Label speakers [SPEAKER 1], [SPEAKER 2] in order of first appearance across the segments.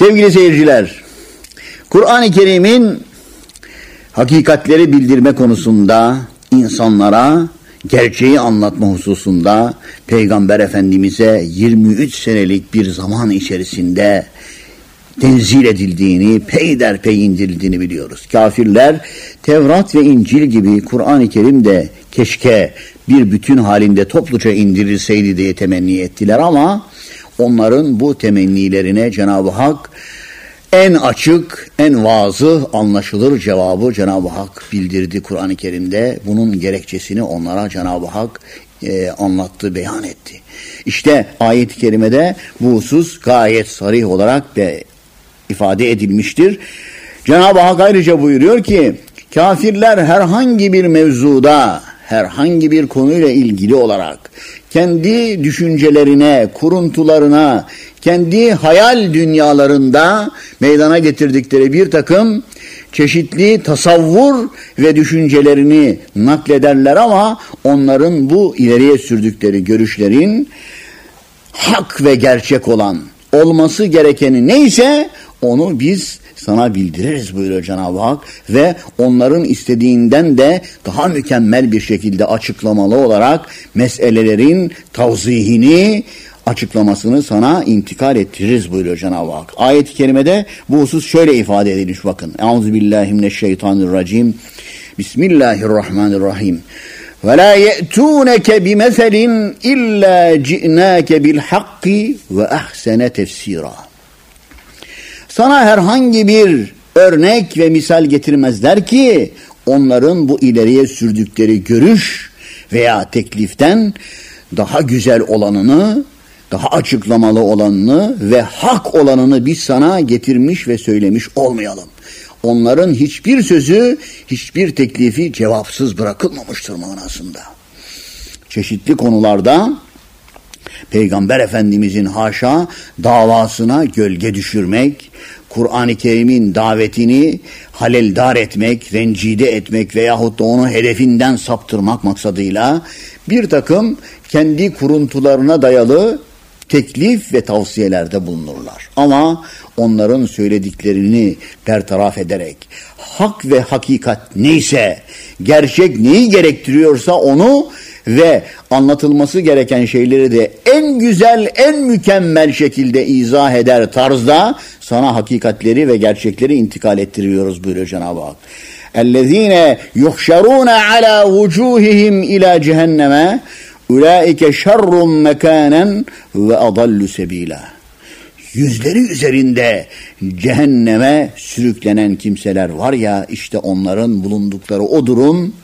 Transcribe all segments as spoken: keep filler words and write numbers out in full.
[SPEAKER 1] Sevgili seyirciler, Kur'an-ı Kerim'in hakikatleri bildirme konusunda insanlara gerçeği anlatma hususunda Peygamber Efendimiz'e yirmi üç senelik bir zaman içerisinde tenzil edildiğini, peyderpey indirildiğini biliyoruz. Kafirler Tevrat ve İncil gibi Kur'an-ı Kerim de keşke bir bütün halinde topluca indirilseydi diye temenni ettiler ama onların bu temennilerine Cenab-ı Hak en açık, en vazıh, anlaşılır cevabı Cenab-ı Hak bildirdi Kur'an-ı Kerim'de. Bunun gerekçesini onlara Cenab-ı Hak e, anlattı, beyan etti. İşte ayet-i kerimede bu husus gayet sarih olarak de ifade edilmiştir. Cenab-ı Hak ayrıca buyuruyor ki, kafirler herhangi bir mevzuda, herhangi bir konuyla ilgili olarak kendi düşüncelerine, kuruntularına, kendi hayal dünyalarında meydana getirdikleri bir takım çeşitli tasavvur ve düşüncelerini naklederler ama onların bu ileriye sürdükleri görüşlerin hak ve gerçek olan, olması gerekeni neyse onu biz sana bildiririz buyuruyor Cenab-ı Hak ve onların istediğinden de daha mükemmel bir şekilde açıklamalı olarak meselelerin tavzihini, açıklamasını sana intikal ettiririz buyuruyor Cenab-ı Hak. Ayet-i kerimede bu husus şöyle ifade edilmiş, bakın. Euzubillahimineşşeytanirracim. Bismillahirrahmanirrahim. Ve la ye'tûneke bimeselin illa ci'nâke bilhakki ve ahsene tefsîrâ. Sana herhangi bir örnek ve misal getirmezler ki onların bu ileriye sürdükleri görüş veya tekliften daha güzel olanını, daha açıklamalı olanını ve hak olanını biz sana getirmiş ve söylemiş olmayalım. Onların hiçbir sözü, hiçbir teklifi cevapsız bırakılmamıştır manasında. Çeşitli konularda Peygamber Efendimizin haşa davasına gölge düşürmek, Kur'an-ı Kerim'in davetini haleldar etmek, rencide etmek veyahut da onu hedefinden saptırmak maksadıyla bir takım kendi kuruntularına dayalı teklif ve tavsiyelerde bulunurlar. Ama onların söylediklerini bertaraf ederek hak ve hakikat neyse, gerçek neyi gerektiriyorsa onu ve anlatılması gereken şeyleri de en güzel, en mükemmel şekilde izah eder tarzda sana hakikatleri ve gerçekleri intikal ettiriyoruz buyuruyor Cenab-ı Hak. اَلَّذ۪ينَ يُحْشَرُونَ عَلَى وُجُوهِهِمْ اِلَى جَهَنَّمَ اُولَٰئِكَ شَرٌّ مَكَانًا وَاَضَلُّ سَب۪يلًا. Yüzleri üzerinde cehenneme sürüklenen kimseler var ya, işte onların bulundukları o durum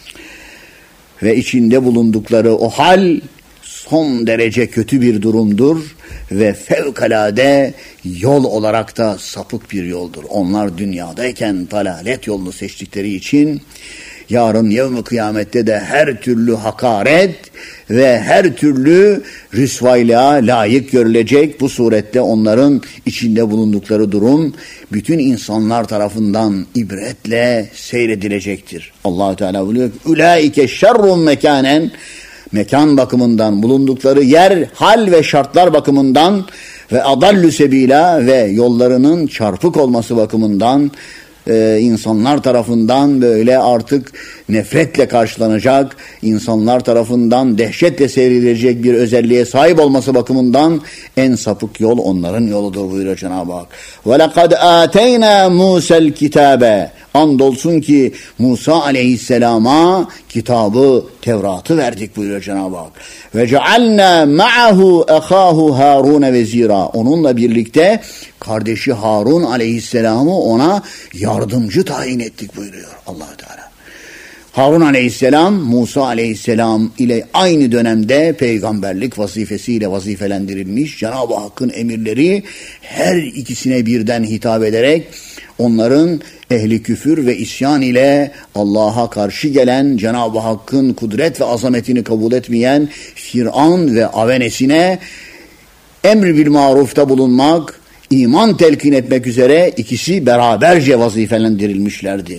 [SPEAKER 1] ve içinde bulundukları o hal son derece kötü bir durumdur ve fevkalade yol olarak da sapık bir yoldur. Onlar dünyadayken dalalet yolunu seçtikleri için yarın yevm-i kıyamette de her türlü hakaret ve her türlü rüsvaylığa layık görülecek. Bu surette onların içinde bulundukları durum bütün insanlar tarafından ibretle seyredilecektir. Allah-u Teala buyuruyor ki ulaike şerrun mekanen, mekan bakımından, bulundukları yer, hal ve şartlar bakımından ve adallü sebila ve yollarının çarpık olması bakımından Ee, insanlar tarafından böyle artık nefretle karşılanacak, insanlar tarafından dehşetle seyredilecek bir özelliğe sahip olması bakımından en sapık yol onların yoludur buyuruyor Cenab-ı Hak. وَلَقَدْ آتَيْنَا مُوسَى الْكِتَابَ. Andolsun ki Musa aleyhisselama kitabı, Tevrat'ı verdik buyuruyor Cenab-ı Hak. وَجَعَلْنَا مَعَهُ اَخَاهُ هَارُونَ وَزِيرًا. Onunla birlikte kardeşi Harun aleyhisselamı ona yardımcı tayin ettik buyuruyor Allah-u Teala. Harun aleyhisselam, Musa aleyhisselam ile aynı dönemde peygamberlik vazifesiyle vazifelendirilmiş. Cenab-ı Hakk'ın emirleri her ikisine birden hitap ederek onların ehli küfür ve isyan ile Allah'a karşı gelen, Cenab-ı Hakk'ın kudret ve azametini kabul etmeyen Firavun ve avenesine emr bil marufta bulunmak, iman telkin etmek üzere ikisi beraberce vazifelendirilmişlerdi.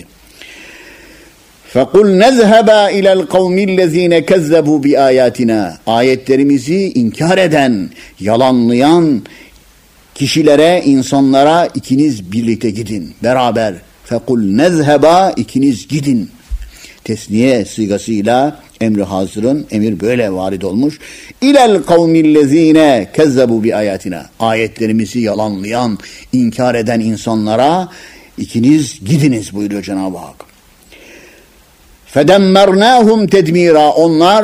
[SPEAKER 1] فَقُلْ نَذْهَبَا اِلَى الْقَوْمِ الَّذ۪ينَ كَذَّبُوا بِآيَاتِنَا. Ayetlerimizi inkar eden, yalanlayan kişilere, insanlara ikiniz birlikte gidin. Beraber. Fekul nezheba, ikiniz gidin. Tesniye sigasıyla emri hazırın. Emir böyle varid olmuş. İlel kavmillezine kezzebu bi ayatina. Ayetlerimizi yalanlayan, inkar eden insanlara ikiniz gidiniz buyuruyor Cenab-ı Hak. Fedemmernâhum tedmîrâ. Onlar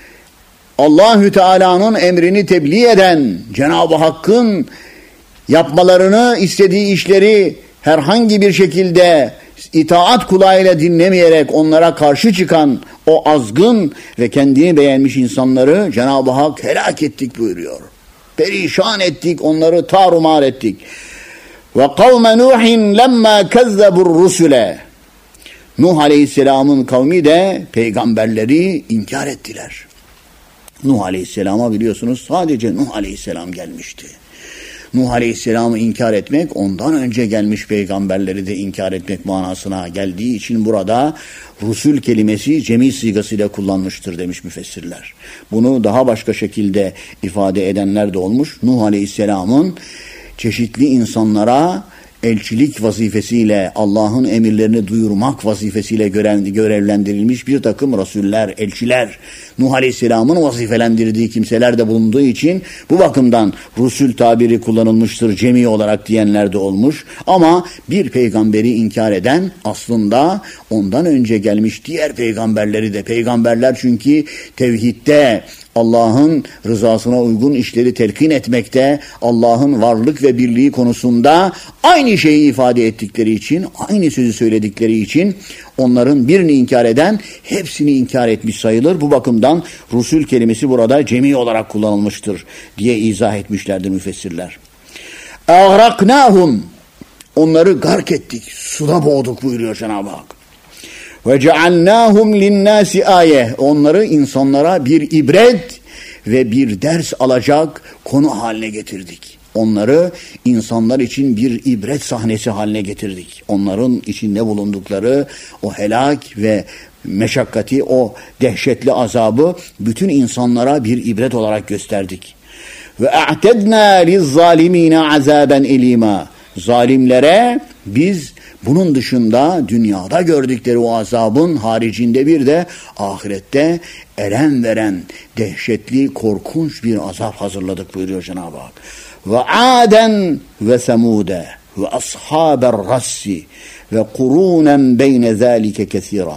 [SPEAKER 1] Allahü Teala'nın emrini tebliğ eden, Cenab-ı Hakk'ın yapmalarını istediği işleri herhangi bir şekilde itaat kulağıyla dinlemeyerek onlara karşı çıkan o azgın ve kendini beğenmiş insanları Cenab-ı Hak helak ettik buyuruyor. Perişan ettik, onları tarumar ettik. Ve kavme Nuhin lemma kezzebur rusule. Nuh Aleyhisselam'ın kavmi de peygamberleri inkar ettiler. Nuh Aleyhisselam'a biliyorsunuz sadece Nuh Aleyhisselam gelmişti. Nuh Aleyhisselam'ı inkar etmek, ondan önce gelmiş peygamberleri de inkar etmek manasına geldiği için burada Rusul kelimesi cemi sigasıyla kullanmıştır demiş müfessirler. Bunu daha başka şekilde ifade edenler de olmuş. Nuh Aleyhisselam'ın çeşitli insanlara elçilik vazifesiyle, Allah'ın emirlerini duyurmak vazifesiyle görevlendirilmiş bir takım rasuller, elçiler, Nuh Aleyhisselam'ın vazifelendirdiği kimseler de bulunduğu için bu bakımdan Rusul tabiri kullanılmıştır, cemi olarak diyenler de olmuş. Ama bir peygamberi inkar eden aslında ondan önce gelmiş diğer peygamberleri de, peygamberler çünkü tevhidde, Allah'ın rızasına uygun işleri telkin etmekte, Allah'ın varlık ve birliği konusunda aynı şeyi ifade ettikleri için, aynı sözü söyledikleri için onların birini inkar eden hepsini inkar etmiş sayılır. Bu bakımdan Rusul kelimesi burada cemi olarak kullanılmıştır diye izah etmişlerdir müfessirler. Ağraknahum, onları gark ettik, suda boğduk buyuruyor Cenab-ı Hak. Ve cealnâhum linnâsi âye. Onları insanlara bir ibret ve bir ders alacak konu haline getirdik. Onları insanlar için bir ibret sahnesi haline getirdik. Onların içinde bulundukları o helak ve meşakkati, o dehşetli azabı bütün insanlara bir ibret olarak gösterdik. Ve a'tednâ lizzâlimîne azâben elîmâ. Zalimlere biz bunun dışında dünyada gördükleri o azabın haricinde bir de ahirette elem veren, dehşetli, korkunç bir azap hazırladık buyuruyor Cenab-ı Hak. Ve aden ve semude ve ashaber rassi ve kurunen beyne zâlike kesîrâ.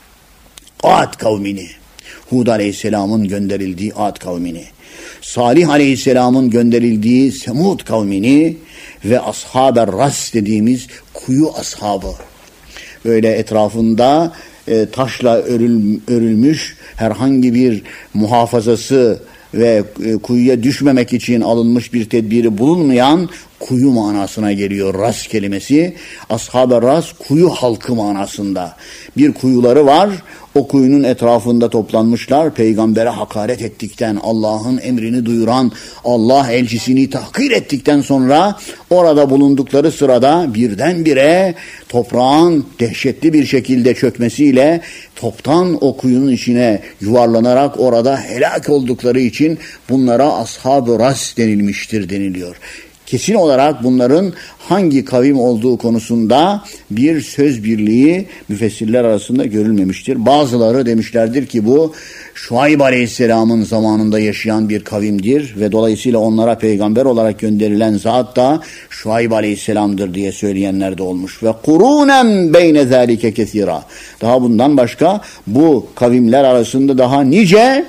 [SPEAKER 1] Ad kavmini, Hud Aleyhisselam'ın gönderildiği Ad kavmini, Salih Aleyhisselam'ın gönderildiği Semud kavmini ve ashab-ı ras dediğimiz kuyu ashabı. Böyle etrafında e, taşla örül, örülmüş herhangi bir muhafazası ve e, kuyuya düşmemek için alınmış bir tedbiri bulunmayan kuyu manasına geliyor ras kelimesi. Ashab-ı ras kuyu halkı manasında. Bir kuyuları var. O kuyunun etrafında toplanmışlar. Peygambere hakaret ettikten, Allah'ın emrini duyuran, Allah elçisini tahkir ettikten sonra orada bulundukları sırada birdenbire toprağın dehşetli bir şekilde çökmesiyle toptan o kuyunun içine yuvarlanarak orada helak oldukları için bunlara ashab-ı ras denilmiştir deniliyor. Kesin olarak bunların hangi kavim olduğu konusunda bir söz birliği müfessirler arasında görülmemiştir. Bazıları demişlerdir ki bu Şuayb Aleyhisselam'ın zamanında yaşayan bir kavimdir ve dolayısıyla onlara peygamber olarak gönderilen zat da Şuayb Aleyhisselam'dır diye söyleyenler de olmuş. Ve kurunen beyne zâlike kesîrâ. Daha bundan başka bu kavimler arasında daha nice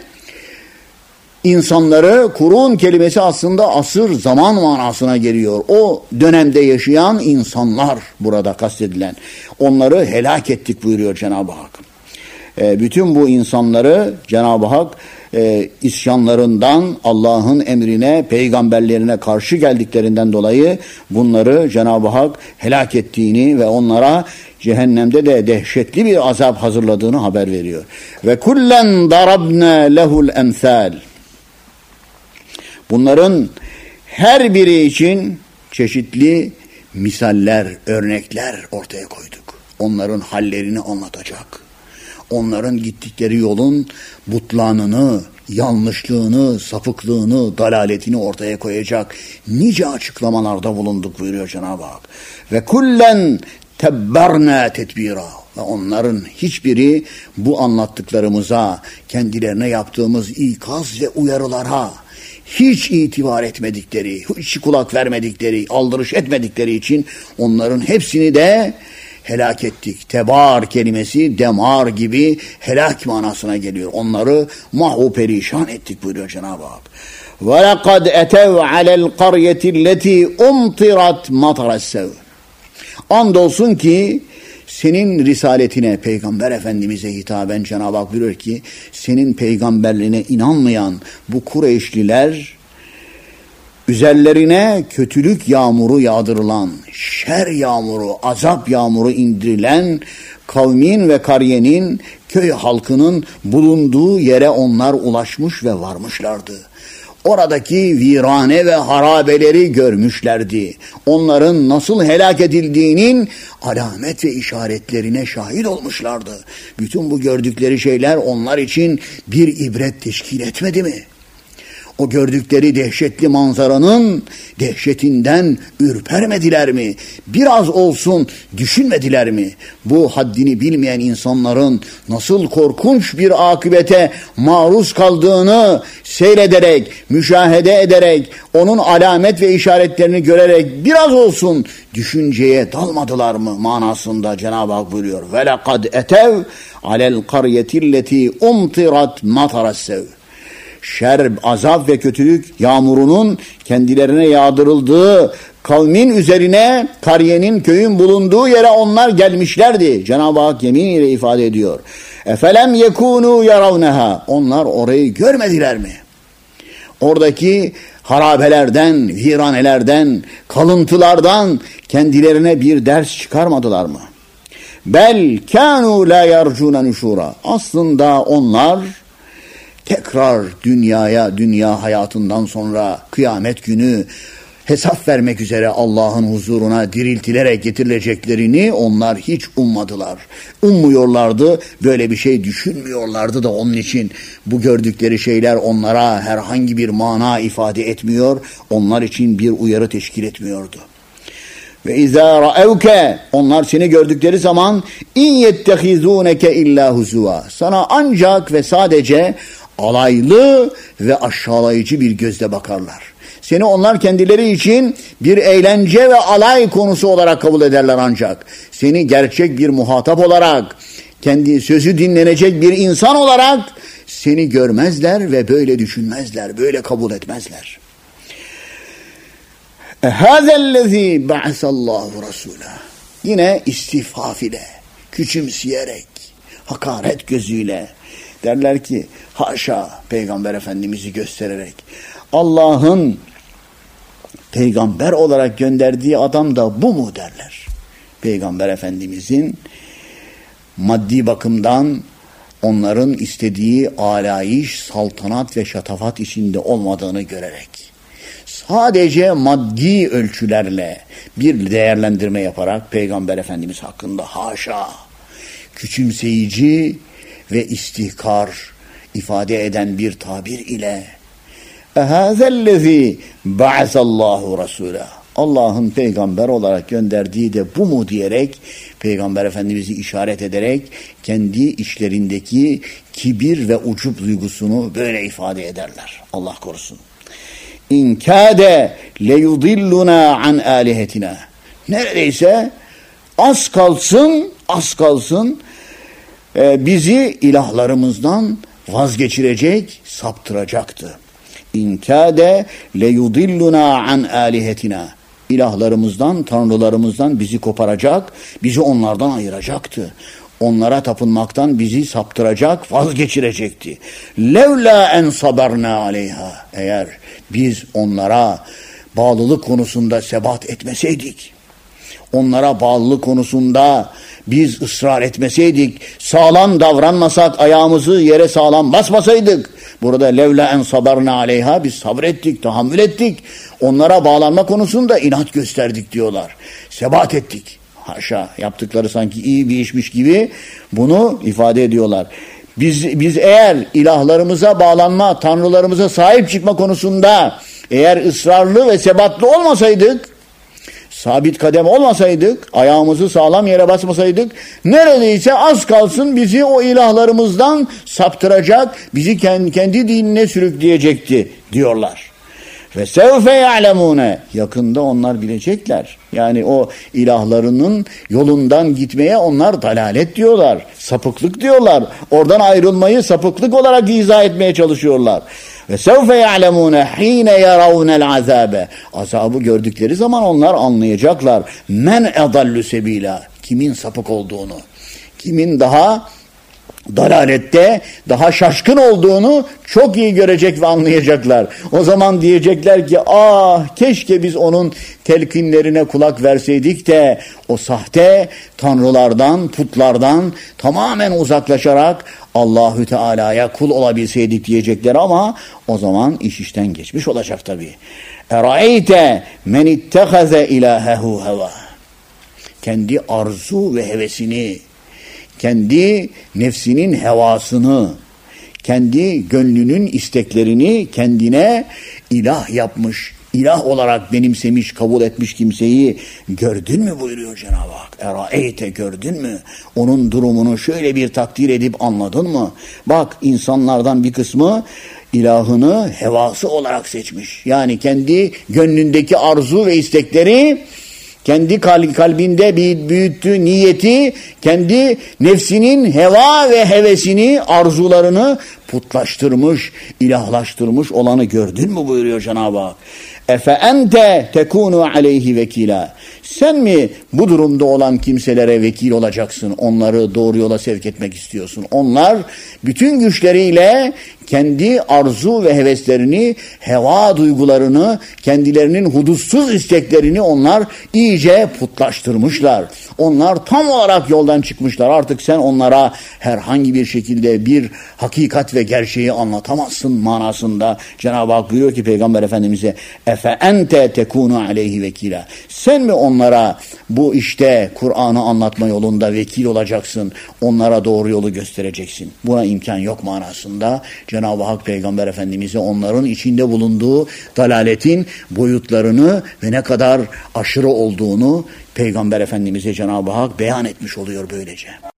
[SPEAKER 1] İnsanları, kurun kelimesi aslında asır, zaman manasına geliyor. O dönemde yaşayan insanlar burada kastedilen. Onları helak ettik buyuruyor Cenab-ı Hak. E, bütün bu insanları Cenab-ı Hak e, isyanlarından, Allah'ın emrine, peygamberlerine karşı geldiklerinden dolayı bunları Cenab-ı Hak helak ettiğini ve onlara cehennemde de dehşetli bir azap hazırladığını haber veriyor. Ve kullen darabna lehul emsal. Bunların her biri için çeşitli misaller, örnekler ortaya koyduk. Onların hallerini anlatacak. onların gittikleri yolun butlanını, yanlışlığını, sapıklığını, dalaletini ortaya koyacak nice açıklamalarda bulunduk buyuruyor Cenab-ı Hak. Ve kullen tebberna tetbira. Ve onların hiçbiri bu anlattıklarımıza, kendilerine yaptığımız ikaz ve uyarılara hiç itibar etmedikleri, hiç kulak vermedikleri, aldırış etmedikleri için onların hepsini de helak ettik. Tebar kelimesi demar gibi helak manasına geliyor. Onları mahvu perişan ettik buyuruyor Cenab-ı Hak. وَلَقَدْ اَتَوْا عَلَى الْقَرْيَةِ الَّتِي اُمْطِرَتْ مَطَرَ السَّوْءِ. Andolsun ki senin risaletine, Peygamber Efendimiz'e hitaben Cenab-ı Hak buyuruyor ki senin peygamberliğine inanmayan bu Kureyşliler üzerlerine kötülük yağmuru yağdırılan, şer yağmuru, azap yağmuru indirilen kavmin ve kariyenin, köy halkının bulunduğu yere onlar ulaşmış ve varmışlardı. Oradaki virane ve harabeleri görmüşlerdi. Onların nasıl helak edildiğinin alamet ve işaretlerine şahit olmuşlardı. Bütün bu gördükleri şeyler onlar için bir ibret teşkil etmedi mi? O gördükleri dehşetli manzaranın dehşetinden ürpermediler mi? Biraz olsun düşünmediler mi? Bu haddini bilmeyen insanların nasıl korkunç bir akıbete maruz kaldığını seyrederek, müşahede ederek, onun alamet ve işaretlerini görerek biraz olsun düşünceye dalmadılar mı manasında Cenab-ı Hak buyuruyor. وَلَقَدْ اَتَوْا عَلَى الْقَرْيَةِ الَّتِي اُمْطِرَتْ مَطَرَ السَّوْءِ. Şer, azap ve kötülük yağmurunun kendilerine yağdırıldığı kavmin üzerine, kariyenin, köyün bulunduğu yere onlar gelmişlerdi. Cenab-ı Hak yemin ile ifade ediyor. Efelem yekunu yaravneha. Onlar orayı görmediler mi? Oradaki harabelerden, viranelerden, kalıntılardan kendilerine bir ders çıkarmadılar mı? Bel kanu la yarcuna nushura. Aslında onlar tekrar dünyaya, dünya hayatından sonra kıyamet günü hesap vermek üzere Allah'ın huzuruna diriltilerek getirileceklerini onlar hiç ummadılar. Ummuyorlardı, böyle bir şey düşünmüyorlardı da onun için bu gördükleri şeyler onlara herhangi bir mana ifade etmiyor, onlar için bir uyarı teşkil etmiyordu. Ve izâ ra'evke, onlar seni gördükleri zaman in yettehizûneke illâ huzûvâ, sana ancak ve sadece alaylı ve aşağılayıcı bir gözle bakarlar. Seni onlar kendileri için bir eğlence ve alay konusu olarak kabul ederler ancak. Seni gerçek bir muhatap olarak, kendi sözü dinlenecek bir insan olarak seni görmezler ve böyle düşünmezler, böyle kabul etmezler. Hâzellezî ba'asallâhu rasûlâ. Yine istifaf ile, küçümseyerek, hakaret gözüyle derler ki haşa, Peygamber Efendimiz'i göstererek Allah'ın peygamber olarak gönderdiği adam da bu mu derler. Peygamber Efendimiz'in maddi bakımdan onların istediği alayiş, saltanat ve şatafat içinde olmadığını görerek sadece maddi ölçülerle bir değerlendirme yaparak Peygamber Efendimiz hakkında haşa, küçümseyici ve istihkar ifade eden bir tabir ile ehâzellezî ba'asallahu rasûlâ, Allah'ın peygamber olarak gönderdiği de bu mu diyerek Peygamber Efendimiz'i işaret ederek kendi içlerindeki kibir ve ucup duygusunu böyle ifade ederler. Allah korusun. İn kâde leyudilluna an âlihetina. Neredeyse az kalsın, az kalsın e, bizi ilahlarımızdan vazgeçirecek, saptıracaktı. İn kâde leyudilluna an âlihetina. İlahlarımızdan, tanrılarımızdan bizi koparacak, bizi onlardan ayıracaktı. Onlara tapınmaktan bizi saptıracak, vazgeçirecekti. Levla en sabarna aleyha. Eğer biz onlara bağlılık konusunda sebat etmeseydik, onlara bağlılık konusunda biz ısrar etmeseydik, sağlam davranmasak, ayağımızı yere sağlam basmasaydık, burada levla en sabarna aleyha, biz sabrettik, tahammül ettik, onlara bağlanma konusunda inat gösterdik diyorlar. Sebat ettik. Haşa, yaptıkları sanki iyi bir işmiş gibi bunu ifade ediyorlar. Biz, biz eğer ilahlarımıza bağlanma, tanrılarımıza sahip çıkma konusunda eğer ısrarlı ve sebatlı olmasaydık, sabit kadem olmasaydık, ayağımızı sağlam yere basmasaydık, neredeyse az kalsın bizi o ilahlarımızdan saptıracak, bizi kendi, kendi dinine sürükleyecekti diyorlar. Ve sevfe ya'lemune, yakında onlar bilecekler. Yani o ilahlarının yolundan gitmeye onlar dalalet diyorlar, sapıklık diyorlar. Oradan ayrılmayı sapıklık olarak izah etmeye çalışıyorlar. Ve sevfe ya'lemune hine yaravnel azabe, azabı gördükleri zaman onlar anlayacaklar. Men edallu sebila, kimin sapık olduğunu, kimin daha dalalette, daha şaşkın olduğunu çok iyi görecek ve anlayacaklar. O zaman diyecekler ki ah keşke biz onun telkinlerine kulak verseydik de o sahte tanrılardan, putlardan tamamen uzaklaşarak Allahü Teala'ya kul olabilseydik diyecekler ama o zaman iş işten geçmiş olacak tabii. Eraeyte men ittehaze ilahehu heva, kendi arzu ve hevesini, kendi nefsinin hevasını, kendi gönlünün isteklerini kendine ilah yapmış, ilah olarak benimsemiş, kabul etmiş kimseyi gördün mü buyuruyor Cenab-ı Hak. Eraeyte, gördün mü? Onun durumunu şöyle bir takdir edip anladın mı? Bak, insanlardan bir kısmı ilahını hevası olarak seçmiş. Yani kendi gönlündeki arzu ve istekleri, kendi kalbinde büyüttüğü niyeti, kendi nefsinin heva ve hevesini, arzularını putlaştırmış, ilahlaştırmış olanı gördün mü buyuruyor Cenab-ı Hak. Efe ente tekunu aleyhi vekila. Sen mi bu durumda olan kimselere vekil olacaksın? Onları doğru yola sevk etmek istiyorsun. Onlar bütün güçleriyle kendi arzu ve heveslerini, heva duygularını, kendilerinin hudutsuz isteklerini onlar iyice putlaştırmışlar. Onlar tam olarak yoldan çıkmışlar. Artık sen onlara herhangi bir şekilde bir hakikat ve gerçeği anlatamazsın manasında. Cenab-ı Hak buyuruyor ki Peygamber Efendimiz'e efe ente tekunu aleyhi vekila. Sen mi onlara bu işte Kur'an'ı anlatma yolunda vekil olacaksın? Onlara doğru yolu göstereceksin. Buna imkan yok manasında. Cenab-ı Hak Peygamber Efendimiz'e onların içinde bulunduğu dalaletin boyutlarını ve ne kadar aşırı olduğunu Peygamber Efendimiz'e Cenab-ı Hak beyan etmiş oluyor böylece.